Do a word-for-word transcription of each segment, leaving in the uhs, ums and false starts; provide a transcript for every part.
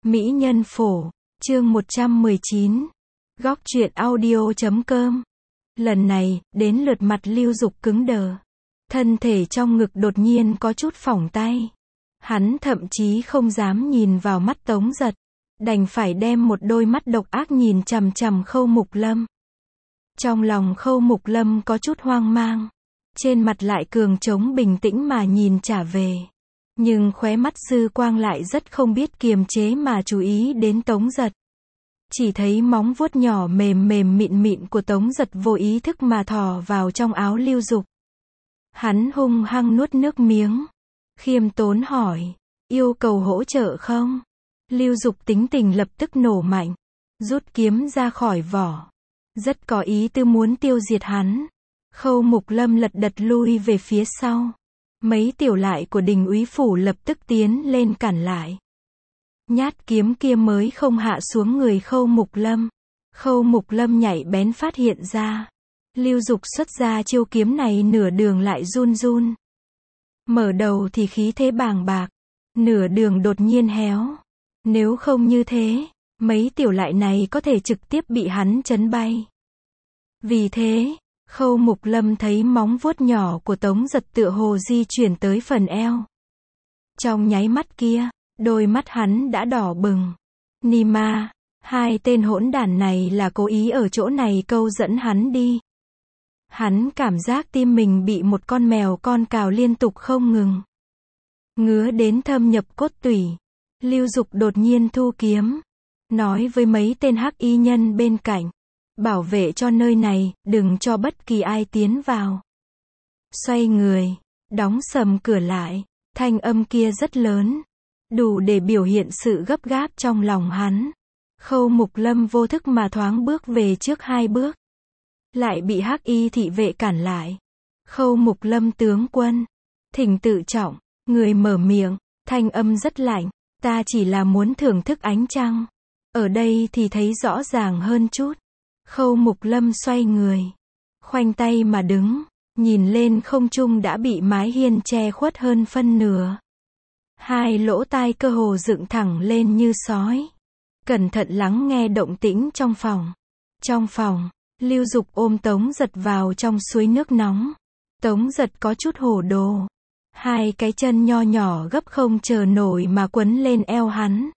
Mỹ nhân phổ, chương một trăm mười chín. Góc truyện audio chấm com. Lần này, đến lượt mặt Lưu Dục cứng đờ. Thân thể trong ngực đột nhiên có chút phỏng tay. Hắn thậm chí không dám nhìn vào mắt Tống Giật. Đành phải đem một đôi mắt độc ác nhìn chằm chằm Khâu Mục Lâm. Trong lòng Khâu Mục Lâm có chút hoang mang. Trên mặt lại cường trống bình tĩnh mà nhìn trả về. Nhưng khóe mắt sư quang lại rất không biết kiềm chế mà chú ý đến Tống Giật. Chỉ thấy móng vuốt nhỏ mềm mềm mịn mịn của Tống Giật vô ý thức mà thò vào trong áo Lưu Dục. Hắn hung hăng nuốt nước miếng. Khiêm tốn hỏi, yêu cầu hỗ trợ không? Lưu Dục tính tình lập tức nổ mạnh. Rút kiếm ra khỏi vỏ. Rất có ý tư muốn tiêu diệt hắn. Khâu Mục Lâm lật đật lui về phía sau. Mấy tiểu lại của Đình úy phủ lập tức tiến lên cản lại. Nhát kiếm kia mới không hạ xuống người Khâu Mục Lâm. Khâu Mục Lâm nhạy bén phát hiện ra. Lưu Dục xuất ra chiêu kiếm này nửa đường lại run run. Mở đầu thì khí thế bàng bạc. Nửa đường đột nhiên héo. Nếu không như thế, mấy tiểu lại này có thể trực tiếp bị hắn chấn bay. Vì thế, Khâu Mục Lâm thấy móng vuốt nhỏ của Tống Giật tựa hồ di chuyển tới phần eo. Trong nháy mắt kia, đôi mắt hắn đã đỏ bừng. Nima, hai tên hỗn đản này là cố ý ở chỗ này câu dẫn hắn đi. Hắn cảm giác tim mình bị một con mèo con cào liên tục không ngừng. Ngứa đến thâm nhập cốt tủy. Lưu Dục đột nhiên thu kiếm. Nói với mấy tên hắc y nhân bên cạnh. Bảo vệ cho nơi này, đừng cho bất kỳ ai tiến vào. Xoay người, đóng sầm cửa lại, thanh âm kia rất lớn. Đủ để biểu hiện sự gấp gáp trong lòng hắn. Khâu Mục Lâm vô thức mà thoáng bước về trước hai bước. Lại bị hắc y thị vệ cản lại. Khâu Mục Lâm tướng quân. Thỉnh tự trọng, người mở miệng, thanh âm rất lạnh. Ta chỉ là muốn thưởng thức ánh trăng. Ở đây thì thấy rõ ràng hơn chút. Khâu Mục Lâm xoay người. Khoanh tay mà đứng. Nhìn lên không trung đã bị mái hiên che khuất hơn phân nửa. Hai lỗ tai cơ hồ dựng thẳng lên như sói. Cẩn thận lắng nghe động tĩnh trong phòng. Trong phòng, Lưu Dục ôm Tống Giật vào trong suối nước nóng. Tống Giật có chút hồ đồ. Hai cái chân nho nhỏ gấp không chờ nổi mà quấn lên eo hắn.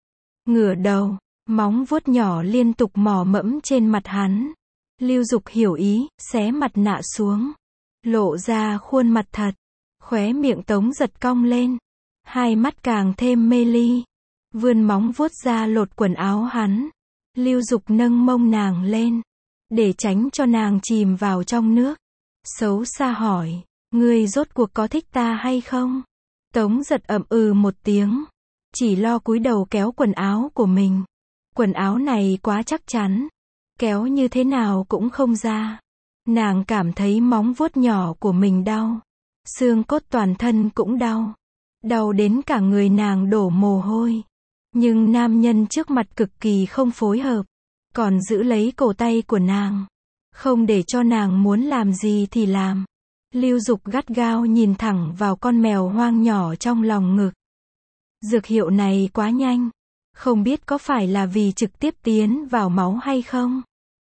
Ngửa đầu, móng vuốt nhỏ liên tục mò mẫm trên mặt hắn. Lưu Dục hiểu ý, xé mặt nạ xuống. Lộ ra khuôn mặt thật. Khóe miệng Tống Giật cong lên. Hai mắt càng thêm mê ly. Vươn móng vuốt ra lột quần áo hắn. Lưu Dục nâng mông nàng lên. Để tránh cho nàng chìm vào trong nước. Xấu xa hỏi. Ngươi rốt cuộc có thích ta hay không? Tống Giật ậm ừ một tiếng. Chỉ lo cúi đầu kéo quần áo của mình. Quần áo này quá chắc chắn. Kéo như thế nào cũng không ra. Nàng cảm thấy móng vuốt nhỏ của mình đau. Xương cốt toàn thân cũng đau. Đau đến cả người nàng đổ mồ hôi. Nhưng nam nhân trước mặt cực kỳ không phối hợp. Còn giữ lấy cổ tay của nàng. Không để cho nàng muốn làm gì thì làm. Lưu Dục gắt gao nhìn thẳng vào con mèo hoang nhỏ trong lòng ngực. Dược hiệu này quá nhanh. Không biết có phải là vì trực tiếp tiến vào máu hay không?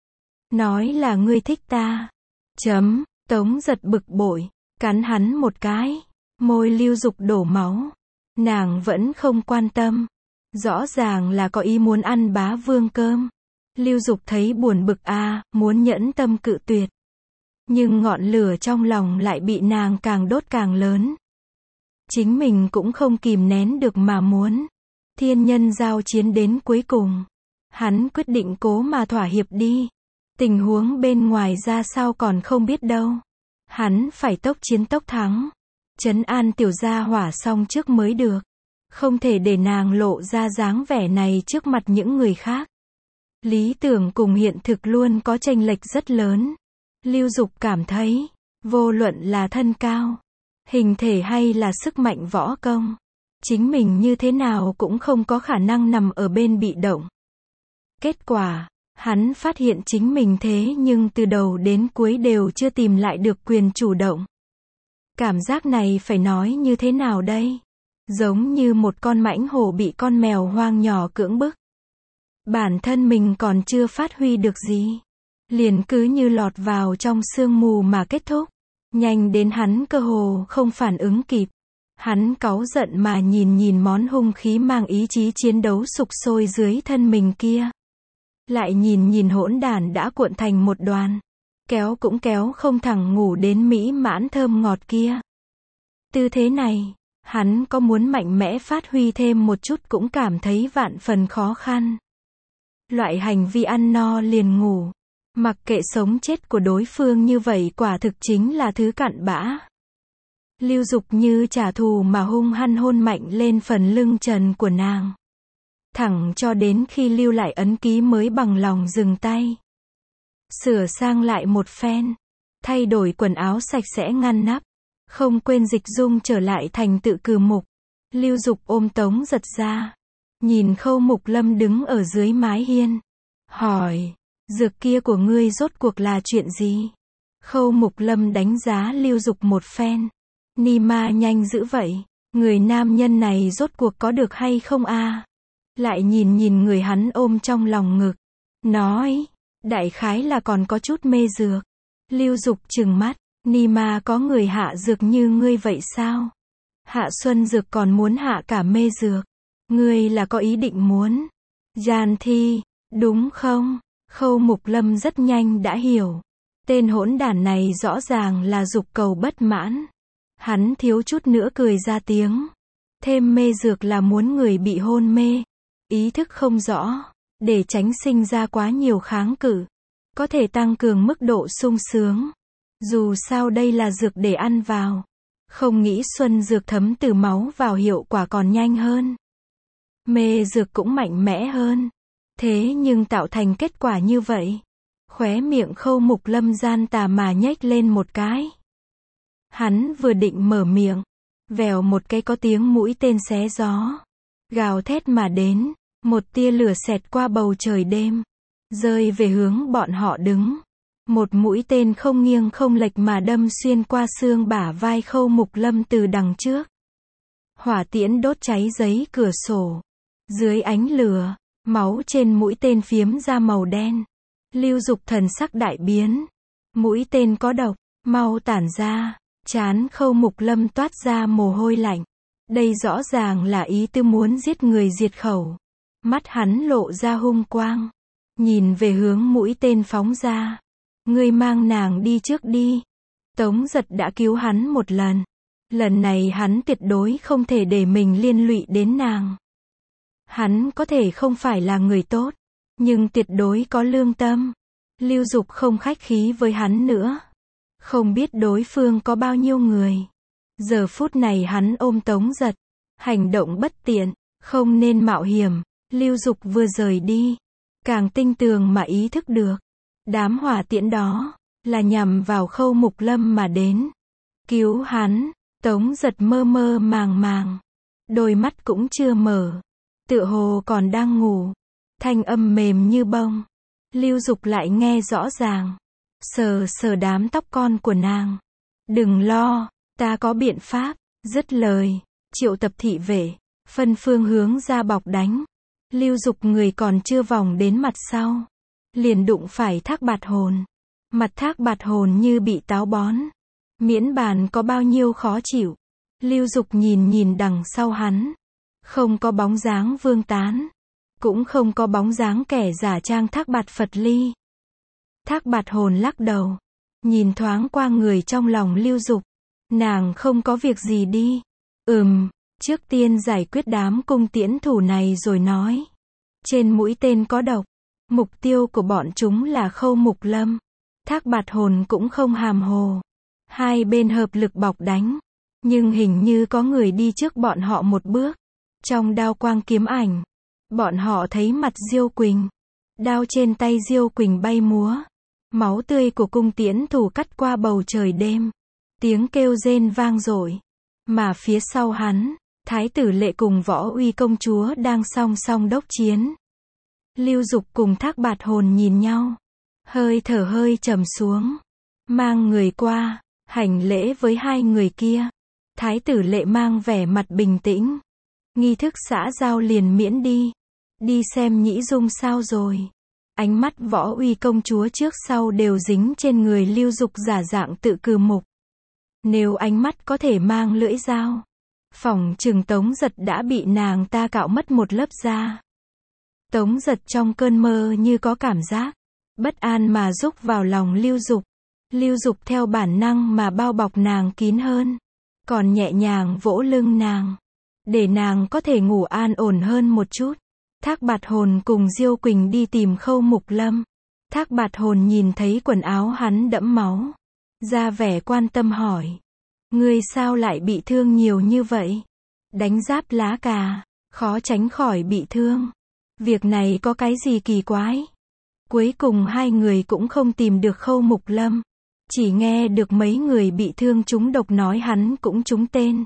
Nói là ngươi thích ta. Chấm, Tống Giật bực bội. Cắn hắn một cái. Môi Lưu Dục đổ máu. Nàng vẫn không quan tâm. Rõ ràng là có ý muốn ăn bá vương cơm. Lưu Dục thấy buồn bực a, à, muốn nhẫn tâm cự tuyệt. Nhưng ngọn lửa trong lòng lại bị nàng càng đốt càng lớn. Chính mình cũng không kìm nén được mà muốn. Thiên nhân giao chiến đến cuối cùng. Hắn quyết định cố mà thỏa hiệp đi. Tình huống bên ngoài ra sao còn không biết đâu. Hắn phải tốc chiến tốc thắng. Trấn an tiểu gia hỏa xong trước mới được. Không thể để nàng lộ ra dáng vẻ này trước mặt những người khác. Lý tưởng cùng hiện thực luôn có chênh lệch rất lớn. Lưu Dục cảm thấy, vô luận là thân cao, hình thể hay là sức mạnh võ công, chính mình như thế nào cũng không có khả năng nằm ở bên bị động. Kết quả, hắn phát hiện chính mình thế nhưng từ đầu đến cuối đều chưa tìm lại được quyền chủ động. Cảm giác này phải nói như thế nào đây? giống như một con mãnh hổ bị con mèo hoang nhỏ cưỡng bức. Bản thân mình còn chưa phát huy được gì, liền cứ như lọt vào trong sương mù mà kết thúc. Nhanh đến hắn cơ hồ không phản ứng kịp. Hắn cáu giận mà nhìn nhìn món hung khí mang ý chí chiến đấu sục sôi dưới thân mình kia. Lại nhìn nhìn hỗn đản đã cuộn thành một đoàn. Kéo cũng kéo không thẳng ngủ đến mỹ mãn thơm ngọt kia. Tư thế này, hắn có muốn mạnh mẽ phát huy thêm một chút cũng cảm thấy vạn phần khó khăn. Loại hành vi ăn no liền ngủ, mặc kệ sống chết của đối phương như vậy quả thực chính là thứ cặn bã. Lưu Dục như trả thù mà hung hăng hôn mạnh lên phần lưng trần của nàng. Thẳng cho đến khi lưu lại ấn ký mới bằng lòng dừng tay. Sửa sang lại một phen, thay đổi quần áo sạch sẽ ngăn nắp, không quên dịch dung trở lại thành tự cừ mục. Lưu Dục ôm Tống Giật ra, nhìn Khâu Mục Lâm đứng ở dưới mái hiên, hỏi, dược kia của ngươi rốt cuộc là chuyện gì? Khâu Mục Lâm đánh giá Lưu Dục một phen. Ni ma nhanh dữ vậy, người nam nhân này rốt cuộc có được hay không a? Lại nhìn nhìn người hắn ôm trong lòng ngực, nói, đại khái là còn có chút mê dược. Lưu Dục trừng mắt, Ni ma có người hạ dược như ngươi vậy sao? Hạ xuân dược còn muốn hạ cả mê dược. Ngươi là có ý định muốn gian thi, đúng không? Khâu Mục Lâm rất nhanh đã hiểu. Tên hỗn đản này rõ ràng là dục cầu bất mãn. Hắn thiếu chút nữa cười ra tiếng. Thêm mê dược là muốn người bị hôn mê, ý thức không rõ, để tránh sinh ra quá nhiều kháng cự. Có thể tăng cường mức độ sung sướng. Dù sao đây là dược để ăn vào. Không nghĩ xuân dược thấm từ máu vào hiệu quả còn nhanh hơn. Mê dược cũng mạnh mẽ hơn. Thế nhưng tạo thành kết quả như vậy. Khóe miệng Khâu Mục Lâm gian tà mà nhếch lên một cái. Hắn vừa định mở miệng, vèo một cái có tiếng mũi tên xé gió, gào thét mà đến, một tia lửa xẹt qua bầu trời đêm, rơi về hướng bọn họ đứng. Một mũi tên không nghiêng không lệch mà đâm xuyên qua xương bả vai Khâu Mục Lâm từ đằng trước. Hỏa tiễn đốt cháy giấy cửa sổ. Dưới ánh lửa, máu trên mũi tên phiếm ra màu đen. Lưu Dục thần sắc đại biến. Mũi tên có độc, mau tản ra. Trán Khâu Mục Lâm toát ra mồ hôi lạnh. Đây rõ ràng là ý tư muốn giết người diệt khẩu. Mắt hắn lộ ra hung quang. Nhìn về hướng mũi tên phóng ra. Ngươi mang nàng đi trước đi. Tống Giật đã cứu hắn một lần. Lần này hắn tuyệt đối không thể để mình liên lụy đến nàng. Hắn có thể không phải là người tốt, nhưng tuyệt đối có lương tâm. Lưu Dục không khách khí với hắn nữa. Không biết đối phương có bao nhiêu người. Giờ phút này hắn ôm Tống Giật. Hành động bất tiện, không nên mạo hiểm. Lưu Dục vừa rời đi, càng tinh tường mà ý thức được. Đám hỏa tiễn đó, là nhằm vào Khâu Mục Lâm mà đến. Cứu hắn, Tống Giật mơ mơ màng màng. Đôi mắt cũng chưa mở. Tựa hồ còn đang ngủ. Thanh âm mềm như bông. Lưu Dục lại nghe rõ ràng. Sờ sờ đám tóc con của nàng. Đừng lo, ta có biện pháp. Dứt lời, triệu tập thị vệ, phân phương hướng ra bọc đánh. Lưu Dục người còn chưa vòng đến mặt sau, liền đụng phải Thác Bạt Hồn. Mặt Thác Bạt Hồn như bị táo bón. Miễn bàn có bao nhiêu khó chịu. Lưu Dục nhìn nhìn đằng sau hắn. Không có bóng dáng Vương Tán. Cũng không có bóng dáng kẻ giả trang Thác Bạt Phật Ly. Thác Bạt Hồn lắc đầu. Nhìn thoáng qua người trong lòng Lưu Dục. Nàng không có việc gì đi. Ừm, trước tiên giải quyết đám cung tiễn thủ này rồi nói. Trên mũi tên có độc. Mục tiêu của bọn chúng là Khâu Mục Lâm. Thác Bạt Hồn cũng không hàm hồ. Hai bên hợp lực bọc đánh. Nhưng hình như có người đi trước bọn họ một bước. Trong đao quang kiếm ảnh, bọn họ thấy mặt Diêu Quỳnh. Đao trên tay Diêu Quỳnh bay múa. Máu tươi của cung tiễn thủ cắt qua bầu trời đêm. Tiếng kêu rên vang dội. Mà phía sau hắn, Thái tử Lệ cùng Võ Uy công chúa đang song song đốc chiến. Lưu Dục cùng Thác Bạt Hồn nhìn nhau. Hơi thở hơi trầm xuống. Mang người qua, hành lễ với hai người kia. Thái tử Lệ mang vẻ mặt bình tĩnh. Nghi thức xã giao liền miễn đi. Đi xem Nhĩ Dung sao rồi. Ánh mắt Võ Uy công chúa trước sau đều dính trên người Lưu Dục giả dạng Tự Cừ Mục. Nếu ánh mắt có thể mang lưỡi dao, phỏng chừng Tống Giật đã bị nàng ta cạo mất một lớp da. Tống Giật trong cơn mơ như có cảm giác bất an mà rúc vào lòng Lưu Dục. Lưu Dục theo bản năng mà bao bọc nàng kín hơn, còn nhẹ nhàng vỗ lưng nàng, để nàng có thể ngủ an ổn hơn một chút. Thác Bạt Hồn cùng Diêu Quỳnh đi tìm Khâu Mục Lâm. Thác Bạt Hồn nhìn thấy quần áo hắn đẫm máu, ra vẻ quan tâm hỏi: Ngươi sao lại bị thương nhiều như vậy? Đánh giáp lá cà, khó tránh khỏi bị thương. Việc này có cái gì kỳ quái? Cuối cùng hai người cũng không tìm được Khâu Mục Lâm, chỉ nghe được mấy người bị thương trúng độc nói hắn cũng trúng tên.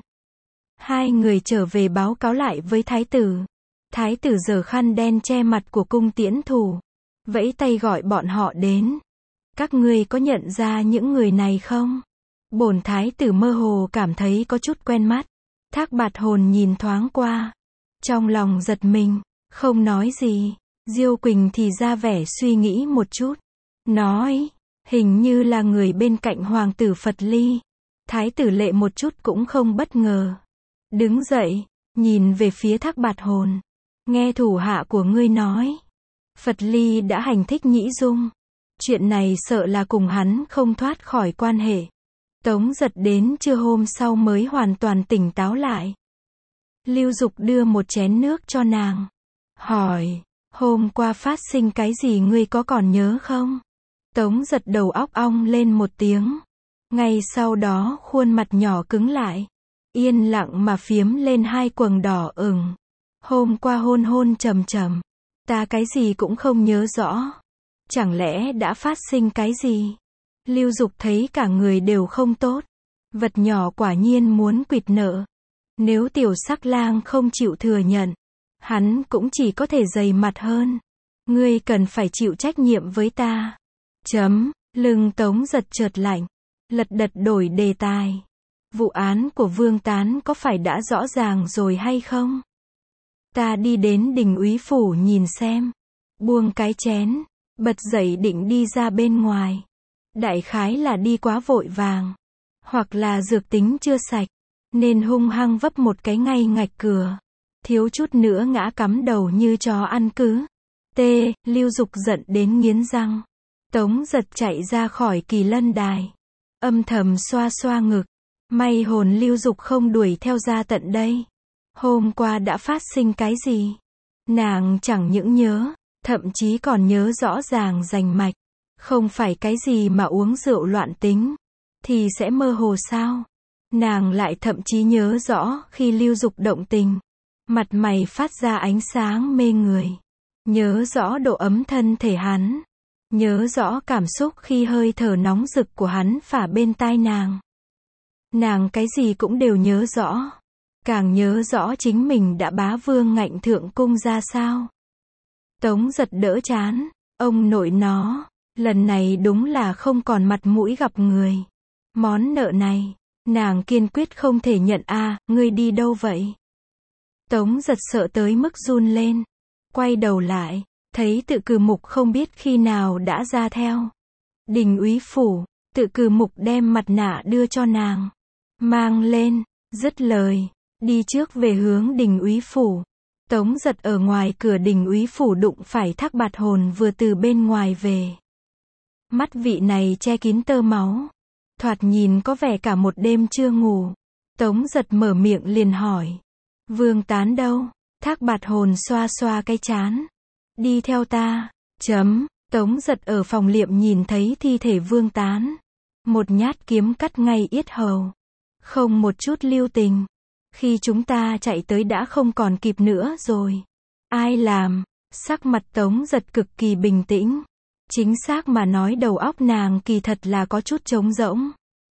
Hai người trở về báo cáo lại với thái tử. Thái tử giở khăn đen che mặt của cung tiễn thủ, vẫy tay gọi bọn họ đến. Các ngươi có nhận ra những người này không? Bổn thái tử mơ hồ cảm thấy có chút quen mắt. Thác Bạt Hồn nhìn thoáng qua, trong lòng giật mình, không nói gì. Diêu Quỳnh thì ra vẻ suy nghĩ một chút, nói, hình như là người bên cạnh hoàng tử Phật Ly. Thái tử Lệ một chút cũng không bất ngờ, đứng dậy, nhìn về phía Thác Bạt Hồn. Nghe thủ hạ của ngươi nói, Phật Ly đã hành thích Nhĩ Dung. Chuyện này sợ là cùng hắn không thoát khỏi quan hệ. Tống Giật đến trưa hôm sau mới hoàn toàn tỉnh táo lại. Lưu Dục đưa một chén nước cho nàng, hỏi, hôm qua phát sinh cái gì ngươi có còn nhớ không? Tống Giật đầu óc ong lên một tiếng. Ngay sau đó khuôn mặt nhỏ cứng lại, yên lặng mà phiếm lên hai quầng đỏ ửng. Hôm qua hôn hôn trầm trầm, ta cái gì cũng không nhớ rõ. Chẳng lẽ đã phát sinh cái gì? Lưu Dục thấy cả người đều không tốt. Vật nhỏ quả nhiên muốn quỵt nợ. Nếu tiểu sắc lang không chịu thừa nhận, hắn cũng chỉ có thể dày mặt hơn. Ngươi cần phải chịu trách nhiệm với ta. Chấm, lưng Tống Giật chợt lạnh, lật đật đổi đề tài. Vụ án của Vương Tán có phải đã rõ ràng rồi hay không? Ta đi đến Đình úy phủ nhìn xem. Buông cái chén, bật dậy định đi ra bên ngoài. Đại khái là đi quá vội vàng, hoặc là dược tính chưa sạch, nên hung hăng vấp một cái ngay ngạch cửa. Thiếu chút nữa ngã cắm đầu như chó ăn cứ. T. Lưu Dục giận đến nghiến răng. Tống Giật chạy ra khỏi Kỳ Lân Đài, âm thầm xoa xoa ngực. May hồn Lưu Dục không đuổi theo ra tận đây. Hôm qua đã phát sinh cái gì? Nàng chẳng những nhớ, thậm chí còn nhớ rõ ràng rành mạch. Không phải cái gì mà uống rượu loạn tính, thì sẽ mơ hồ sao? Nàng lại thậm chí nhớ rõ khi Lưu Dục động tình, mặt mày phát ra ánh sáng mê người. Nhớ rõ độ ấm thân thể hắn. Nhớ rõ cảm xúc khi hơi thở nóng rực của hắn phả bên tai nàng. Nàng cái gì cũng đều nhớ rõ. Càng nhớ rõ chính mình đã bá vương ngạnh thượng cung ra sao. Tống Giật đỡ chán. Ông nội nó, lần này đúng là không còn mặt mũi gặp người. Món nợ này, nàng kiên quyết không thể nhận a. À, ngươi đi đâu vậy? Tống Giật sợ tới mức run lên. Quay đầu lại, thấy Tự Cừ Mục không biết khi nào đã ra theo. Đình úy phủ, Tự Cừ Mục đem mặt nạ đưa cho nàng. Mang lên, dứt lời, đi trước về hướng Đình úy phủ. Tống Giật ở ngoài cửa Đình úy phủ đụng phải Thác Bạt Hồn vừa từ bên ngoài về. Mắt vị này che kín tơ máu, thoạt nhìn có vẻ cả một đêm chưa ngủ. Tống Giật mở miệng liền hỏi, Vương Tán đâu? Thác Bạt Hồn xoa xoa cái trán. Đi theo ta. Chấm. Tống Giật ở phòng liệm nhìn thấy thi thể Vương Tán. Một nhát kiếm cắt ngay yết hầu. Không một chút lưu tình. Khi chúng ta chạy tới đã không còn kịp nữa rồi. Ai làm? Sắc mặt Tống Giật cực kỳ bình tĩnh. Chính xác mà nói đầu óc nàng kỳ thật là có chút trống rỗng.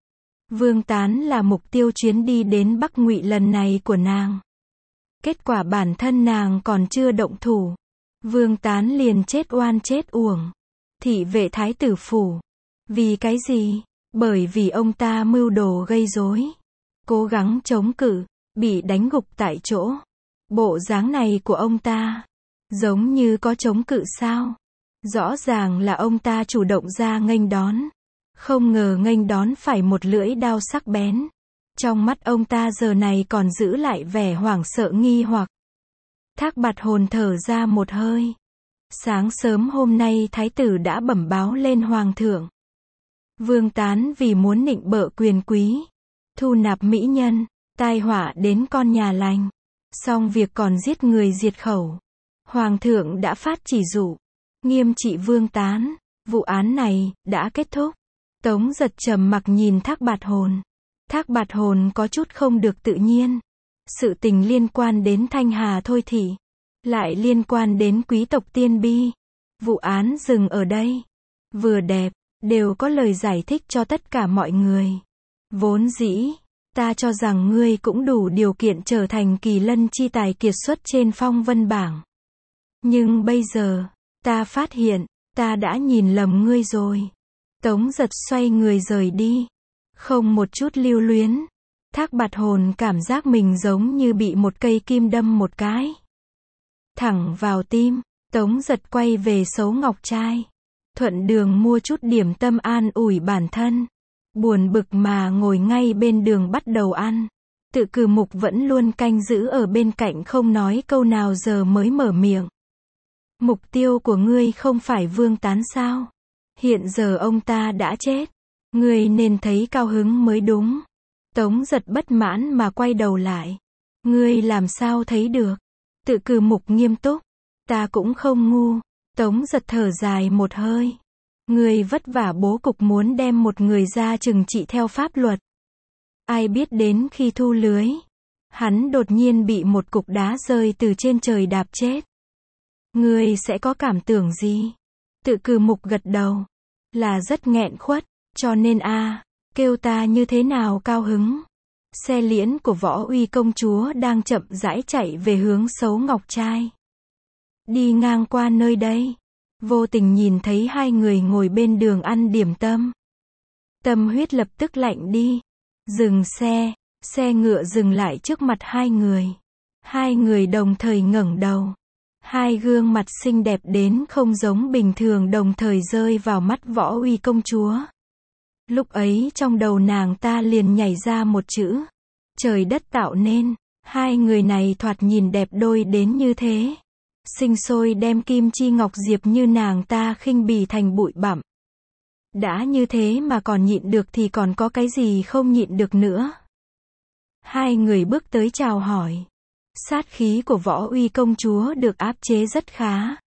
Vương Tán là mục tiêu chuyến đi đến Bắc Ngụy lần này của nàng. Kết quả bản thân nàng còn chưa động thủ, Vương Tán liền chết oan chết uổng. Thị vệ thái tử phủ. Vì cái gì? Bởi vì ông ta mưu đồ gây rối. cố gắng chống cự, bị đánh gục tại chỗ. Bộ dáng này của ông ta, giống như có chống cự sao? Rõ ràng là ông ta chủ động ra nghênh đón. Không ngờ nghênh đón phải một lưỡi đao sắc bén. Trong mắt ông ta giờ này còn giữ lại vẻ hoảng sợ nghi hoặc. Thác Bạt Hồn thở ra một hơi. Sáng sớm hôm nay thái tử đã bẩm báo lên hoàng thượng. Vương Tán vì muốn nịnh bợ quyền quý, thu nạp mỹ nhân, tai họa đến con nhà lành. Xong việc còn giết người diệt khẩu. Hoàng thượng đã phát chỉ dụ, nghiêm trị Vương Tán. Vụ án này đã kết thúc. Tống Giật trầm mặc nhìn Thác Bạt Hồn. Thác Bạt Hồn có chút không được tự nhiên. Sự tình liên quan đến Thanh Hà Thôi Thị, lại liên quan đến quý tộc Tiên Bi. Vụ án dừng ở đây. Vừa đẹp, đều có lời giải thích cho tất cả mọi người. Vốn dĩ, ta cho rằng ngươi cũng đủ điều kiện trở thành kỳ lân chi tài kiệt xuất trên phong vân bảng. Nhưng bây giờ, ta phát hiện, ta đã nhìn lầm ngươi rồi. Tống Giật xoay người rời đi. Không một chút lưu luyến. Thác Bạt Hồn cảm giác mình giống như bị một cây kim đâm một cái. Thẳng vào tim. Tống Giật quay về Sấu Ngọc Trai. Thuận đường mua chút điểm tâm an ủi bản thân. Buồn bực mà ngồi ngay bên đường bắt đầu ăn. Tự Cử Mục vẫn luôn canh giữ ở bên cạnh không nói câu nào giờ mới mở miệng. Mục tiêu của ngươi không phải Vương Tán sao? Hiện giờ ông ta đã chết. Ngươi nên thấy cao hứng mới đúng. Tống Giật bất mãn mà quay đầu lại. Ngươi làm sao thấy được? Tự Cử Mục nghiêm túc. Ta cũng không ngu. Tống Giật thở dài một hơi. Ngươi vất vả bố cục muốn đem một người ra trừng trị theo pháp luật. Ai biết đến khi thu lưới, hắn đột nhiên bị một cục đá rơi từ trên trời đạp chết. Ngươi sẽ có cảm tưởng gì? Tự Cử Mục gật đầu. Là rất nghẹn khuất, cho nên a à, kêu ta như thế nào cao hứng. Xe liễn của Võ Uy công chúa đang chậm rãi chạy về hướng Sấu Ngọc Trai. Đi ngang qua nơi đây, vô tình nhìn thấy hai người ngồi bên đường ăn điểm tâm. Tâm huyết lập tức lạnh đi. Dừng xe, xe ngựa dừng lại trước mặt hai người. Hai người đồng thời ngẩng đầu. Hai gương mặt xinh đẹp đến không giống bình thường đồng thời rơi vào mắt Võ Uy công chúa. Lúc ấy trong đầu nàng ta liền nhảy ra một chữ. Trời đất tạo nên, hai người này thoạt nhìn đẹp đôi đến như thế. Sinh sôi đem Kim Chi Ngọc Diệp như nàng ta khinh bỉ thành bụi bặm. Đã như thế mà còn nhịn được thì còn có cái gì không nhịn được nữa. Hai người bước tới chào hỏi. Sát khí của Võ Uy công chúa được áp chế rất khá.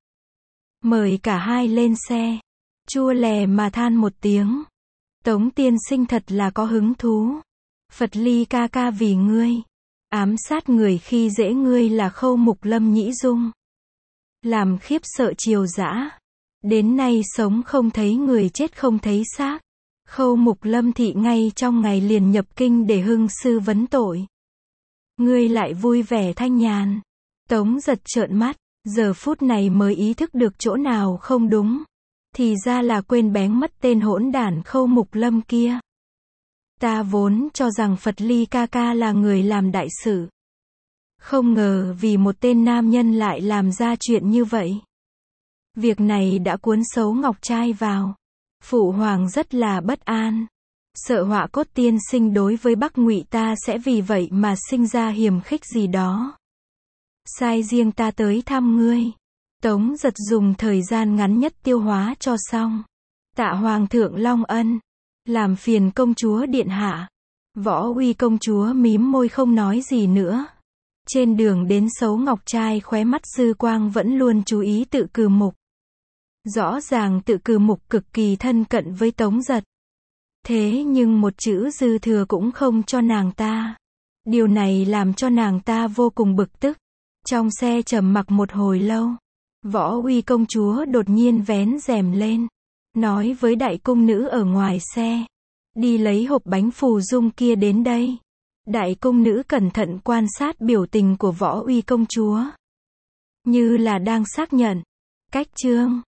Mời cả hai lên xe. Chua lè mà than một tiếng. Tống tiên sinh thật là có hứng thú. Phật Ly ca ca vì ngươi. Ám sát người khi dễ ngươi là Khâu Mục Lâm Nhĩ Dung. Làm khiếp sợ triều dã. Đến nay sống không thấy người chết không thấy xác. Khâu Mục Lâm thị ngay trong ngày liền nhập kinh để hưng sư vấn tội. Ngươi lại vui vẻ thanh nhàn. Tống Giật trợn mắt, giờ phút này mới ý thức được chỗ nào không đúng. Thì ra là quên bén mất tên hỗn đản Khâu Mục Lâm kia. Ta vốn cho rằng Phật Ly ca ca là người làm đại sự. Không ngờ vì một tên nam nhân lại làm ra chuyện như vậy. Việc này đã cuốn Sấu Ngọc Trai vào. Phụ hoàng rất là bất an. Sợ Họa Cốt tiên sinh đối với Bắc Ngụy ta sẽ vì vậy mà sinh ra hiềm khích gì đó. Sai riêng ta tới thăm ngươi. Tống Giật dùng thời gian ngắn nhất tiêu hóa cho xong. Tạ Hoàng thượng Long ân. Làm phiền công chúa điện hạ. Võ Uy công chúa mím môi không nói gì nữa. Trên đường đến Sấu Ngọc Trai khóe mắt dư quang vẫn luôn chú ý Tự Cử Mục. Rõ ràng Tự Cử Mục cực kỳ thân cận với Tống Giật. Thế nhưng một chữ dư thừa cũng không cho nàng ta. Điều này làm cho nàng ta vô cùng bực tức. Trong xe trầm mặc một hồi lâu. Võ Uy công chúa đột nhiên vén rèm lên. Nói với đại cung nữ ở ngoài xe. Đi lấy hộp bánh phù dung kia đến đây. Đại cung nữ cẩn thận quan sát biểu tình của Võ Uy công chúa. Như là đang xác nhận. Cách chương.